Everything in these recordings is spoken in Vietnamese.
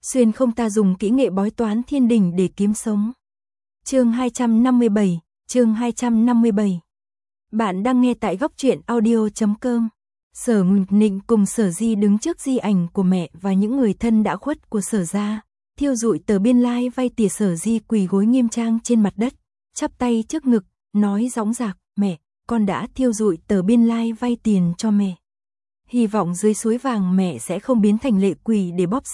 xuyên không ta dùng kỹ nghệ bói toán thiên đình để kiếm sống. Chương 257, chương 257. Bạn đang nghe tại góc truyện audio.com. Sở Nguyệt Nịnh cùng Sở Di đứng trước di ảnh của mẹ và những người thân đã khuất của Sở gia, thiêu rụi tờ biên lai vay tiền. Sở Di quỳ gối nghiêm trang trên mặt đất, chắp tay trước ngực, nói dõng dạc, mẹ, con đã thiêu rụi tờ biên lai vay tiền cho mẹ. Hy vọng dưới suối vàng mẹ sẽ không biến thành lệ quỷ để bóp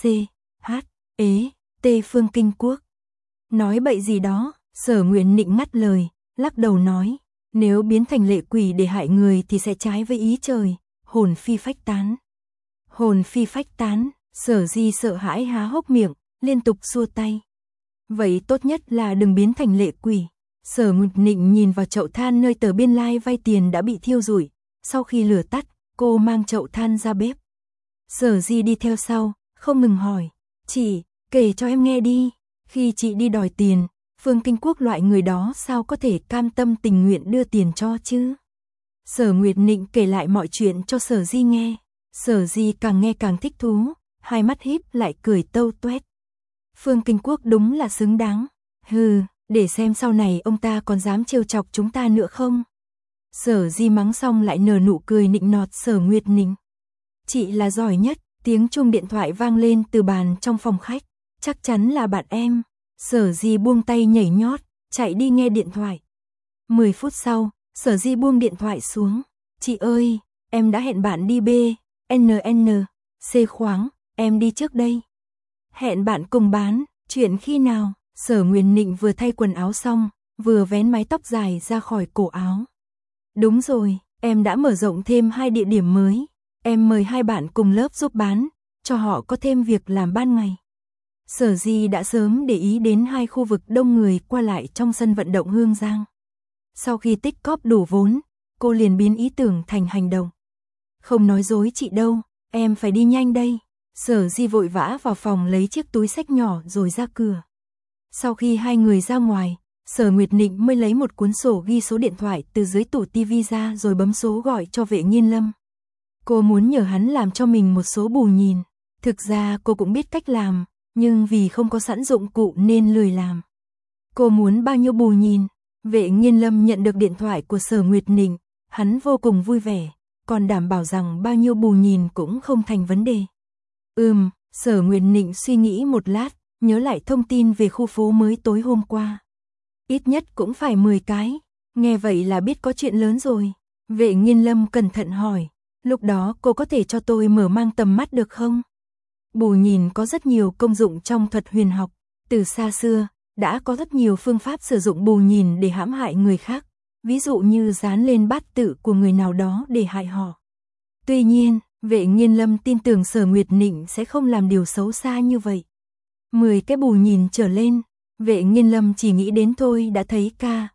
Phương Kinh Quốc. Nói bậy gì đó, Sở Nguyệt Nịnh ngắt lời, lắc đầu nói, nếu biến thành lệ quỷ để hại người thì sẽ trái với ý trời, hồn phi phách tán. Hồn phi phách tán, Sở Di sợ hãi há hốc miệng, liên tục xua tay. Vậy tốt nhất là đừng biến thành lệ quỷ. Sở Nguyệt Nịnh nhìn vào chậu than nơi tờ biên lai vay tiền đã bị thiêu rụi, sau khi lửa tắt, cô mang chậu than ra bếp. Sở Di đi theo sau, không ngừng hỏi, chị, kể cho em nghe đi, khi chị đi đòi tiền, Phương Kinh Quốc loại người đó sao có thể cam tâm tình nguyện đưa tiền cho chứ? Sở Nguyệt Nịnh kể lại mọi chuyện cho Sở Di nghe. Sở Di càng nghe càng thích thú, hai mắt híp lại cười tâu tuét. Phương Kinh Quốc đúng là xứng đáng. Hừ, để xem sau này ông ta còn dám trêu chọc chúng ta nữa không? Sở Di mắng xong lại nở nụ cười nịnh nọt Sở Nguyệt Nịnh. Chị là giỏi nhất. Tiếng chuông điện thoại vang lên từ bàn trong phòng khách. Chắc chắn là bạn em. Sở Di buông tay nhảy nhót, chạy đi nghe điện thoại. 10 phút sau, Sở Di buông điện thoại xuống. Chị ơi, em đã hẹn bạn đi C khoáng, em đi trước đây. Hẹn bạn cùng bán, chuyện khi nào? Sở Nguyệt Nịnh vừa thay quần áo xong, vừa vén mái tóc dài ra khỏi cổ áo. Đúng rồi, em đã mở rộng thêm 2 địa điểm mới. Em mời 2 bạn cùng lớp giúp bán, cho họ có thêm việc làm ban ngày. Sở Di đã sớm để ý đến 2 khu vực đông người qua lại trong sân vận động Hương Giang. Sau khi tích cóp đủ vốn, cô liền biến ý tưởng thành hành động. Không nói dối chị đâu, em phải đi nhanh đây. Sở Di vội vã vào phòng lấy chiếc túi xách nhỏ rồi ra cửa. Sau khi 2 người ra ngoài, Sở Nguyệt Nịnh mới lấy một cuốn sổ ghi số điện thoại từ dưới tủ tivi ra rồi bấm số gọi cho Vệ Nghiên Lâm. Cô muốn nhờ hắn làm cho mình một số bù nhìn. Thực ra cô cũng biết cách làm, nhưng vì không có sẵn dụng cụ nên lười làm. Cô muốn bao nhiêu bù nhìn? Vệ Nghiên Lâm nhận được điện thoại của Sở Nguyệt Nịnh, hắn vô cùng vui vẻ, còn đảm bảo rằng bao nhiêu bù nhìn cũng không thành vấn đề. Sở Nguyệt Nịnh suy nghĩ một lát, nhớ lại thông tin về khu phố mới tối hôm qua. Ít nhất cũng phải 10 cái, nghe vậy là biết có chuyện lớn rồi. Vệ Nghiên Lâm cẩn thận hỏi, lúc đó cô có thể cho tôi mở mang tầm mắt được không? Bù nhìn có rất nhiều công dụng trong thuật huyền học, từ xa xưa, đã có rất nhiều phương pháp sử dụng bù nhìn để hãm hại người khác, ví dụ như dán lên bát tự của người nào đó để hại họ. Tuy nhiên, Vệ Nghiên Lâm tin tưởng Sở Nguyệt Nịnh sẽ không làm điều xấu xa như vậy. 10 cái bù nhìn trở lên, Vệ Nghiên Lâm chỉ nghĩ đến thôi đã thấy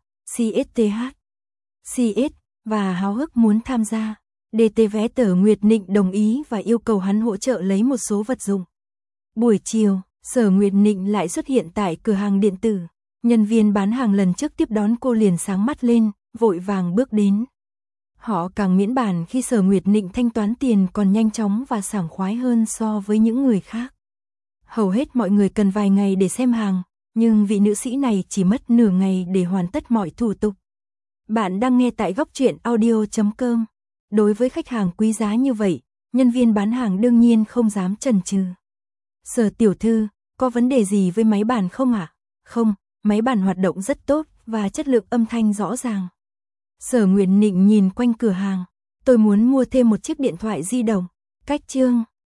CS và háo hức muốn tham gia. DT vé Sở Nguyệt Nịnh đồng ý và yêu cầu hắn hỗ trợ lấy một số vật dụng. Buổi chiều, Sở Nguyệt Nịnh lại xuất hiện tại cửa hàng điện tử. Nhân viên bán hàng lần trước tiếp đón cô liền sáng mắt lên, vội vàng bước đến. Họ càng miễn bàn khi Sở Nguyệt Nịnh thanh toán tiền còn nhanh chóng và sảng khoái hơn so với những người khác. Hầu hết mọi người cần vài ngày để xem hàng, nhưng vị nữ sĩ này chỉ mất nửa ngày để hoàn tất mọi thủ tục. Bạn đang nghe tại góc truyện audio.com. Đối với khách hàng quý giá như vậy, nhân viên bán hàng đương nhiên không dám chần chừ. Sở tiểu thư, có vấn đề gì với máy bàn không ạ? Không, máy bàn hoạt động rất tốt và chất lượng âm thanh rõ ràng. Sở Nguyệt Nịnh nhìn quanh cửa hàng, tôi muốn mua thêm một chiếc điện thoại di động. Cách chương